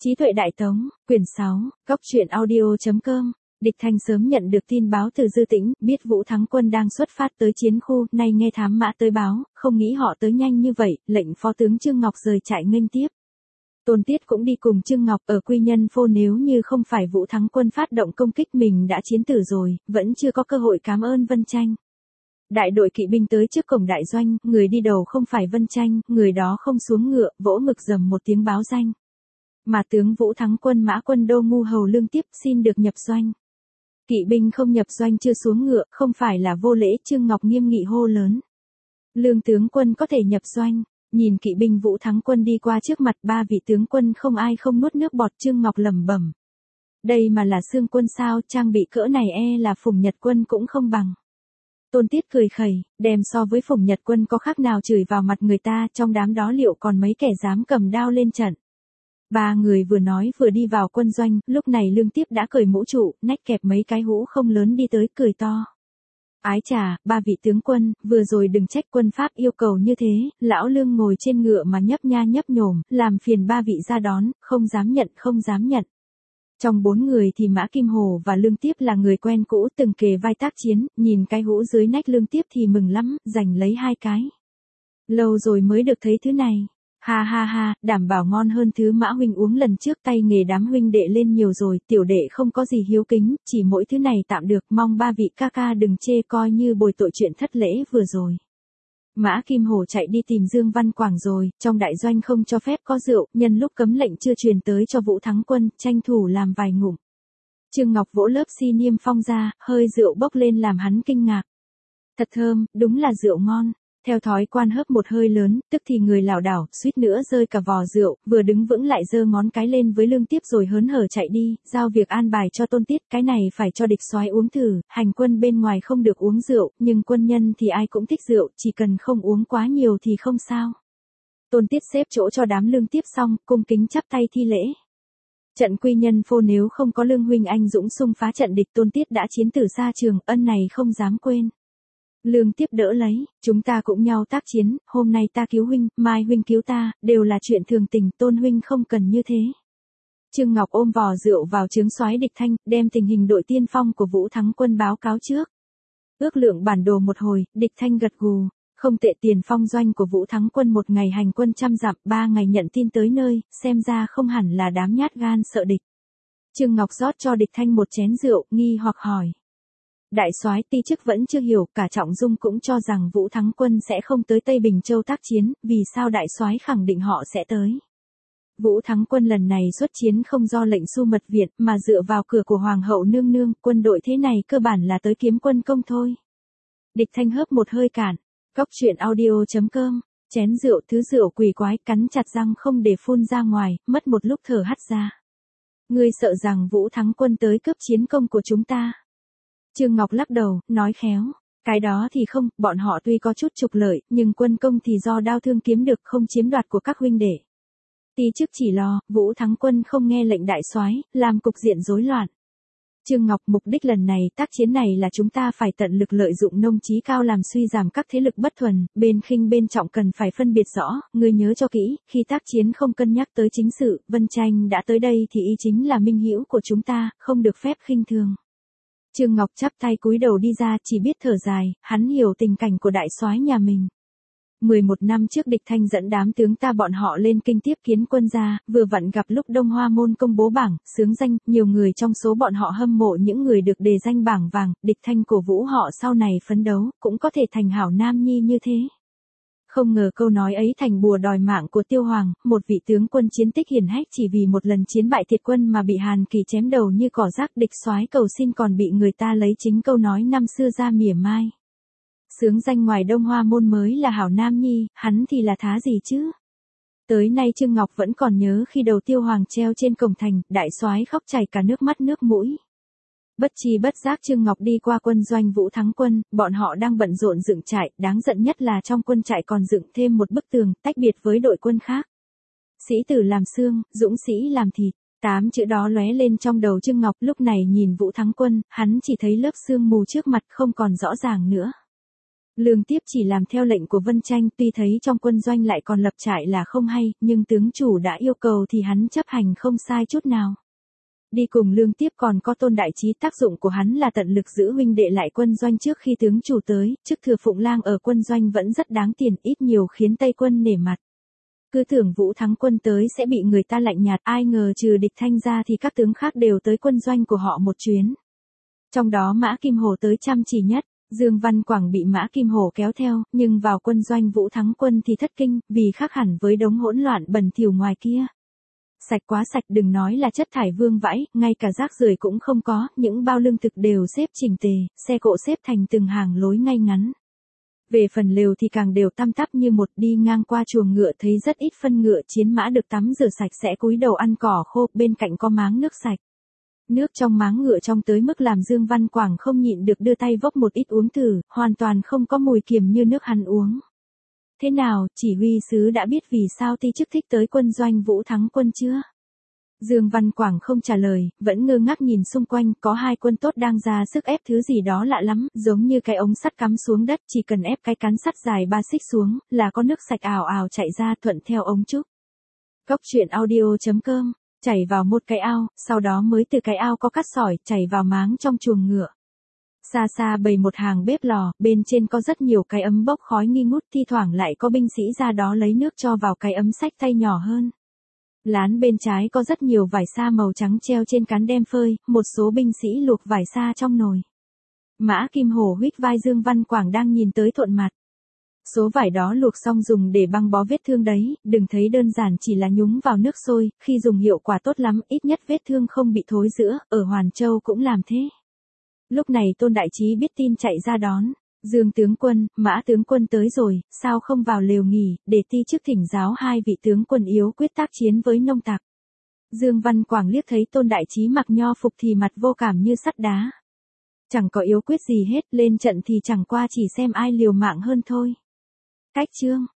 Trí tuệ đại tống, quyển 6, góc truyện audio.com. Địch Thanh sớm nhận được tin báo từ Dư Tĩnh, biết Vũ Thắng Quân đang xuất phát tới chiến khu, nay nghe thám mã tới báo, không nghĩ họ tới nhanh như vậy, lệnh phó tướng Trương Ngọc rời trại nghênh tiếp. Tôn Tiết cũng đi cùng Trương Ngọc ở Quy Nhân Phô, nếu như không phải Vũ Thắng Quân phát động công kích mình đã chiến tử rồi, vẫn chưa có cơ hội cảm ơn Vân Tranh. Đại đội kỵ binh tới trước cổng đại doanh, người đi đầu không phải Vân Tranh, người đó không xuống ngựa, vỗ ngực rầm một tiếng báo danh. Mà tướng Vũ Thắng Quân Mã Quân Đô Ngu Hầu Lương Tiếp xin được nhập doanh. Kỵ binh không nhập doanh chưa xuống ngựa, không phải là vô lễ. Trương Ngọc nghiêm nghị hô lớn. Lương tướng quân có thể nhập doanh. Nhìn kỵ binh Vũ Thắng Quân đi qua trước mặt, ba vị tướng quân không ai không nuốt nước bọt. Trương Ngọc lẩm bẩm. Đây mà là xương quân sao, trang bị cỡ này e là Phùng Nhật Quân cũng không bằng. Tôn Tiết cười khẩy, đem so với Phùng Nhật Quân có khác nào chửi vào mặt người ta, trong đám đó liệu còn mấy kẻ dám cầm đao lên trận. Ba người vừa nói vừa đi vào quân doanh, lúc này Lương Tiếp đã cởi mũ trụ, nách kẹp mấy cái hũ không lớn đi tới, cười to. Ái chà, ba vị tướng quân, vừa rồi đừng trách quân Pháp yêu cầu như thế, lão Lương ngồi trên ngựa mà nhấp nha nhấp nhổm, làm phiền ba vị ra đón, không dám nhận, không dám nhận. Trong bốn người thì Mã Kim Hồ và Lương Tiếp là người quen cũ, từng kề vai tác chiến, nhìn cái hũ dưới nách Lương Tiếp thì mừng lắm, giành lấy hai cái. Lâu rồi mới được thấy thứ này. Ha ha ha, đảm bảo ngon hơn thứ Mã huynh uống lần trước, tay nghề đám huynh đệ lên nhiều rồi, tiểu đệ không có gì hiếu kính, chỉ mỗi thứ này tạm được, mong ba vị ca ca đừng chê, coi như bồi tội chuyện thất lễ vừa rồi. Mã Kim Hồ chạy đi tìm Dương Văn Quảng rồi, trong đại doanh không cho phép có rượu, nhân lúc cấm lệnh chưa truyền tới cho Vũ Thắng Quân, tranh thủ làm vài ngụm. Trương Ngọc vỗ lớp xi niêm phong ra, hơi rượu bốc lên làm hắn kinh ngạc. Thật thơm, đúng là rượu ngon. Theo thói quan hớp một hơi lớn, tức thì người lảo đảo, suýt nữa rơi cả vò rượu, vừa đứng vững lại giơ ngón cái lên với Lương Tiếp rồi hớn hở chạy đi, giao việc an bài cho Tôn Tiết, cái này phải cho địch soái uống thử, hành quân bên ngoài không được uống rượu, nhưng quân nhân thì ai cũng thích rượu, chỉ cần không uống quá nhiều thì không sao. Tôn Tiết xếp chỗ cho đám Lương Tiếp xong, cung kính chắp tay thi lễ. Trận Quy Nhân Phô nếu không có Lương huynh anh dũng xung phá trận địch, Tôn Tiết đã chiến tử xa trường, ân này không dám quên. Lương Tiếp đỡ lấy, chúng ta cũng nhau tác chiến, hôm nay ta cứu huynh, mai huynh cứu ta, đều là chuyện thường tình, Tôn huynh không cần như thế. Trương Ngọc ôm vò rượu vào trướng soái Địch Thanh, đem tình hình đội tiên phong của Vũ Thắng Quân báo cáo trước. Ước lượng bản đồ một hồi, Địch Thanh gật gù, không tệ, tiền phong doanh của Vũ Thắng Quân một ngày hành quân 100 dặm, 3 ngày nhận tin tới nơi, xem ra không hẳn là đám nhát gan sợ địch. Trương Ngọc rót cho Địch Thanh một chén rượu, nghi hoặc hỏi. Đại soái ti chức vẫn chưa hiểu, cả Trọng Dung cũng cho rằng Vũ Thắng Quân sẽ không tới Tây Bình Châu tác chiến, vì sao đại soái khẳng định họ sẽ tới? Vũ Thắng Quân lần này xuất chiến không do lệnh Xu Mật Viện mà dựa vào cửa của Hoàng hậu nương nương, quân đội thế này cơ bản là tới kiếm quân công thôi. Địch Thanh hớp một hơi cạn, góc truyện audio.com, chén rượu thứ rượu quỷ quái, cắn chặt răng không để phun ra ngoài, mất một lúc thở hắt ra. Ngươi sợ rằng Vũ Thắng Quân tới cướp chiến công của chúng ta? Trương Ngọc lắc đầu, nói khéo, cái đó thì không, bọn họ tuy có chút trục lợi, nhưng quân công thì do đao thương kiếm được, không chiếm đoạt của các huynh đệ. Ti chức chỉ lo, Vũ Thắng Quân không nghe lệnh đại soái, làm cục diện rối loạn. Trương Ngọc, mục đích lần này, tác chiến này là chúng ta phải tận lực lợi dụng nông trí cao làm suy giảm các thế lực bất thuần, bên khinh bên trọng cần phải phân biệt rõ, ngươi nhớ cho kỹ, khi tác chiến không cân nhắc tới chính sự, Vân Tranh đã tới đây thì y chính là minh hữu của chúng ta, không được phép khinh thường. Trương Ngọc chắp tay cúi đầu đi ra, chỉ biết thở dài, hắn hiểu tình cảnh của đại soái nhà mình. 11 năm trước Địch Thanh dẫn đám tướng ta bọn họ lên kinh tiếp kiến quân gia, vừa vặn gặp lúc Đông Hoa Môn công bố bảng, xướng danh, nhiều người trong số bọn họ hâm mộ những người được đề danh bảng vàng, Địch Thanh cổ vũ họ sau này phấn đấu, cũng có thể thành hảo nam nhi như thế. Không ngờ câu nói ấy thành bùa đòi mạng của Tiêu Hoàng, một vị tướng quân chiến tích hiển hách chỉ vì một lần chiến bại thiệt quân mà bị Hàn Kỳ chém đầu như cỏ rác, địch soái cầu xin còn bị người ta lấy chính câu nói năm xưa ra mỉa mai. Xướng danh ngoài Đông Hoa Môn mới là hảo nam nhi, hắn thì là thá gì chứ? Tới nay Trương Ngọc vẫn còn nhớ khi đầu Tiêu Hoàng treo trên cổng thành, đại soái khóc chảy cả nước mắt nước mũi. Bất chi bất giác Trương Ngọc đi qua quân doanh Vũ Thắng Quân, bọn họ đang bận rộn dựng trại, đáng giận nhất là trong quân trại còn dựng thêm một bức tường, tách biệt với đội quân khác. Sĩ tử làm xương, dũng sĩ làm thịt, 8 chữ đó lóe lên trong đầu Trương Ngọc, lúc này nhìn Vũ Thắng Quân, hắn chỉ thấy lớp sương mù trước mặt không còn rõ ràng nữa. Lương Tiếp chỉ làm theo lệnh của Vân Tranh, tuy thấy trong quân doanh lại còn lập trại là không hay, nhưng tướng chủ đã yêu cầu thì hắn chấp hành không sai chút nào. Đi cùng Lương Tiếp còn có Tôn Đại Trí, tác dụng của hắn là tận lực giữ huynh đệ lại quân doanh trước khi tướng chủ tới, chức thừa phụng lang ở quân doanh vẫn rất đáng tiền, ít nhiều khiến Tây quân nể mặt. Cứ tưởng Vũ Thắng Quân tới sẽ bị người ta lạnh nhạt, ai ngờ trừ Địch Thanh ra thì các tướng khác đều tới quân doanh của họ một chuyến. Trong đó Mã Kim Hổ tới chăm chỉ nhất, Dương Văn Quảng bị Mã Kim Hổ kéo theo, nhưng vào quân doanh Vũ Thắng Quân thì thất kinh, vì khác hẳn với đống hỗn loạn bẩn thỉu ngoài kia. Sạch quá sạch, đừng nói là chất thải vương vãi, ngay cả rác rưởi cũng không có, những bao lương thực đều xếp chỉnh tề, xe cộ xếp thành từng hàng lối ngay ngắn. Về phần lều thì càng đều tăm tắp như một, đi ngang qua chuồng ngựa thấy rất ít phân ngựa chiến mã được tắm rửa sạch sẽ cúi đầu ăn cỏ khô, bên cạnh có máng nước sạch. Nước trong máng ngựa trong tới mức làm Dương Văn Quảng không nhịn được đưa tay vốc một ít uống thử, hoàn toàn không có mùi kiềm như nước hắn uống. Thế nào, chỉ huy sứ đã biết vì sao ti chức thích tới quân doanh Vũ Thắng Quân chưa? Dương Văn Quảng không trả lời, vẫn ngơ ngác nhìn xung quanh, có hai quân tốt đang ra sức ép thứ gì đó lạ lắm, giống như cái ống sắt cắm xuống đất, chỉ cần ép cái cán sắt dài 3 xích xuống, là có nước sạch ào ào chạy ra thuận theo ống trúc. Cốc truyện audio.com, chảy vào một cái ao, sau đó mới từ cái ao có cát sỏi, chảy vào máng trong chuồng ngựa. Xa xa bày một hàng bếp lò, bên trên có rất nhiều cái ấm bốc khói nghi ngút, thi thoảng lại có binh sĩ ra đó lấy nước cho vào cái ấm xách tay nhỏ hơn. Lán bên trái có rất nhiều vải sa màu trắng treo trên cán đem phơi, một số binh sĩ luộc vải sa trong nồi. Mã Kim Hổ huých vai Dương Văn Quảng đang nhìn tới thuận mặt. Số vải đó luộc xong dùng để băng bó vết thương đấy, đừng thấy đơn giản chỉ là nhúng vào nước sôi, khi dùng hiệu quả tốt lắm, ít nhất vết thương không bị thối rữa, ở Hoàn Châu cũng làm thế. Lúc này Tôn Đại Trí biết tin chạy ra đón. Dương tướng quân, Mã tướng quân tới rồi, sao không vào lều nghỉ, để ti chức thỉnh giáo hai vị tướng quân yếu quyết tác chiến với nông tặc. Dương Văn Quảng liếc thấy Tôn Đại Trí mặc nho phục thì mặt vô cảm như sắt đá. Chẳng có yếu quyết gì hết, lên trận thì chẳng qua chỉ xem ai liều mạng hơn thôi. Cách chương.